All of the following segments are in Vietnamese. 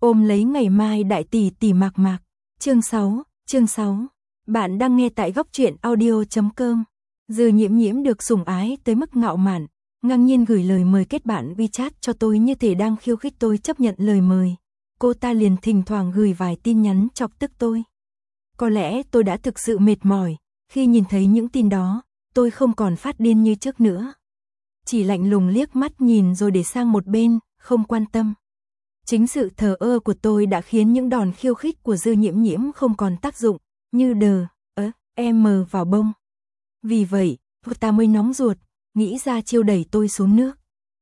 Ôm lấy ngày mai đại tỷ tỷ mạc mạc. Chương 6. Bạn đang nghe tại góc truyện audio.com. Dư Nhiễm Nhiễm được sủng ái tới mức ngạo mạn, ngang nhiên gửi lời mời kết bạn WeChat cho tôi như thể đang khiêu khích tôi chấp nhận lời mời. Cô ta liền thỉnh thoảng gửi vài tin nhắn chọc tức tôi. Có lẽ tôi đã thực sự mệt mỏi, khi nhìn thấy những tin đó, tôi không còn phát điên như trước nữa. Chỉ lạnh lùng liếc mắt nhìn rồi để sang một bên, không quan tâm. Chính sự thờ ơ của tôi đã khiến những đòn khiêu khích của Dư Nhiễm Nhiễm không còn tác dụng, như vào bông. Vì vậy, cô ta mới nóng ruột, nghĩ ra chiêu đẩy tôi xuống nước.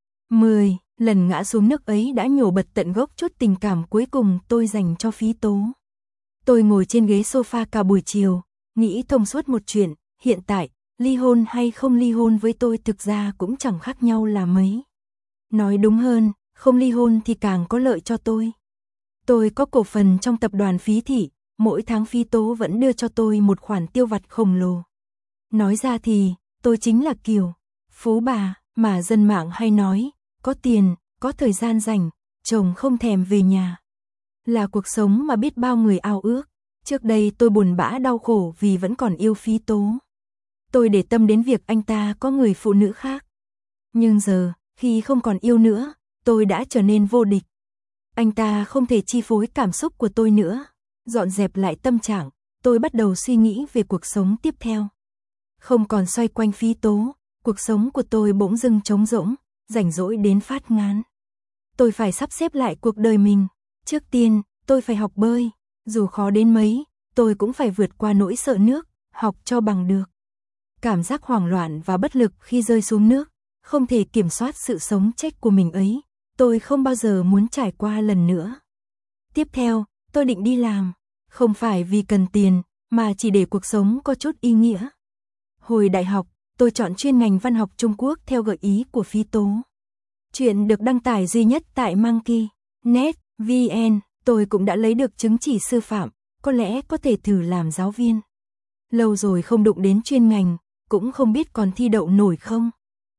10 lần ngã xuống nước ấy đã nhổ bật tận gốc chút tình cảm cuối cùng tôi dành cho Phí Tố. Tôi ngồi trên ghế sofa cả buổi chiều, nghĩ thông suốt một chuyện, hiện tại, ly hôn hay không ly hôn với tôi thực ra cũng chẳng khác nhau là mấy. Nói đúng hơn, không ly hôn thì càng có lợi cho tôi. Tôi có cổ phần trong tập đoàn Phí Thị, mỗi tháng Phí Tố vẫn đưa cho tôi một khoản tiêu vặt khổng lồ. Nói ra thì, tôi chính là kiểu phú bà mà dân mạng hay nói, có tiền, có thời gian rảnh, chồng không thèm về nhà. Là cuộc sống mà biết bao người ao ước. Trước đây tôi buồn bã đau khổ vì vẫn còn yêu Phí Tố. Tôi để tâm đến việc anh ta có người phụ nữ khác. Nhưng giờ, khi không còn yêu nữa, tôi đã trở nên vô địch. Anh ta không thể chi phối cảm xúc của tôi nữa. Dọn dẹp lại tâm trạng, tôi bắt đầu suy nghĩ về cuộc sống tiếp theo. Không còn xoay quanh Phí Tố, cuộc sống của tôi bỗng dưng trống rỗng, rảnh rỗi đến phát ngán. Tôi phải sắp xếp lại cuộc đời mình. Trước tiên, tôi phải học bơi. Dù khó đến mấy, tôi cũng phải vượt qua nỗi sợ nước, học cho bằng được. Cảm giác hoảng loạn và bất lực khi rơi xuống nước, không thể kiểm soát sự sống chết của mình ấy, tôi không bao giờ muốn trải qua lần nữa. Tiếp theo, tôi định đi làm, không phải vì cần tiền, mà chỉ để cuộc sống có chút ý nghĩa. Hồi đại học, tôi chọn chuyên ngành văn học Trung Quốc theo gợi ý của Phí Tố. Chuyện được đăng tải duy nhất tại Monkey.net VN, tôi cũng đã lấy được chứng chỉ sư phạm, có lẽ có thể thử làm giáo viên. Lâu rồi không đụng đến chuyên ngành, cũng không biết còn thi đậu nổi không.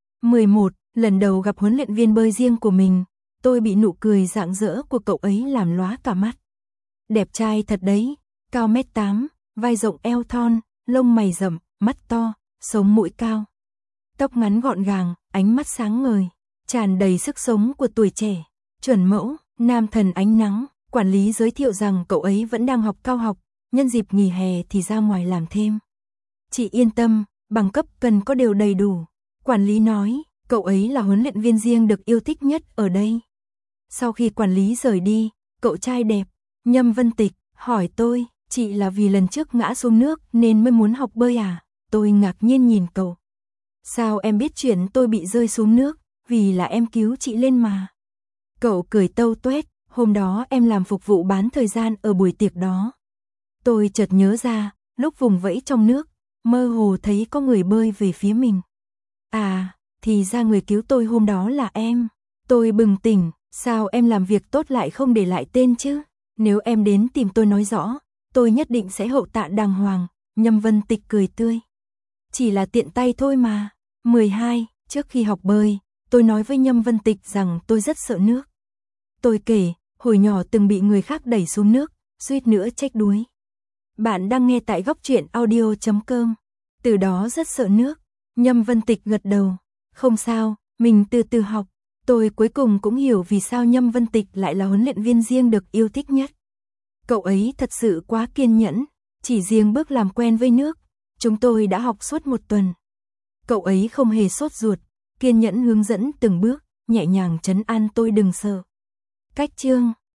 11 lần đầu gặp huấn luyện viên bơi riêng của mình, tôi bị nụ cười rạng rỡ của cậu ấy làm lóa cả mắt. Đẹp trai thật đấy, cao 1m8, vai rộng eo thon, lông mày rậm, mắt to, sống mũi cao. Tóc ngắn gọn gàng, ánh mắt sáng ngời, tràn đầy sức sống của tuổi trẻ, chuẩn mẫu, nam thần ánh nắng. Quản lý giới thiệu rằng cậu ấy vẫn đang học cao học, nhân dịp nghỉ hè thì ra ngoài làm thêm. Chị yên tâm, bằng cấp cần có đều đầy đủ. Quản lý nói, cậu ấy là huấn luyện viên riêng được yêu thích nhất ở đây. Sau khi quản lý rời đi, cậu trai đẹp, Nhâm Vân Tịch, hỏi tôi, chị là vì lần trước ngã xuống nước nên mới muốn học bơi à? Tôi ngạc nhiên nhìn cậu. Sao em biết chuyện tôi bị rơi xuống nước? Vì là em cứu chị lên mà. Cậu cười tâu tuét, hôm đó em làm phục vụ bán thời gian ở buổi tiệc đó. Tôi chợt nhớ ra, lúc vùng vẫy trong nước, mơ hồ thấy có người bơi về phía mình. À, thì ra người cứu tôi hôm đó là em. Tôi bừng tỉnh, sao em làm việc tốt lại không để lại tên chứ? Nếu em đến tìm tôi nói rõ, tôi nhất định sẽ hậu tạ đàng hoàng. Nhâm Vân Tịch cười tươi. Chỉ là tiện tay thôi mà. 12 trước khi học bơi, tôi nói với Nhâm Vân Tịch rằng tôi rất sợ nước. Tôi kể, hồi nhỏ từng bị người khác đẩy xuống nước, suýt nữa chết đuối. Bạn đang nghe tại góc truyện audio.com. Từ đó rất sợ nước. Nhâm Vân Tịch gật đầu. Không sao, mình từ từ học. Tôi cuối cùng cũng hiểu vì sao Nhâm Vân Tịch lại là huấn luyện viên riêng được yêu thích nhất. Cậu ấy thật sự quá kiên nhẫn. Chỉ riêng bước làm quen với nước, chúng tôi đã học suốt 1 tuần. Cậu ấy không hề sốt ruột, kiên nhẫn hướng dẫn từng bước, nhẹ nhàng trấn an tôi đừng sợ. Cách chương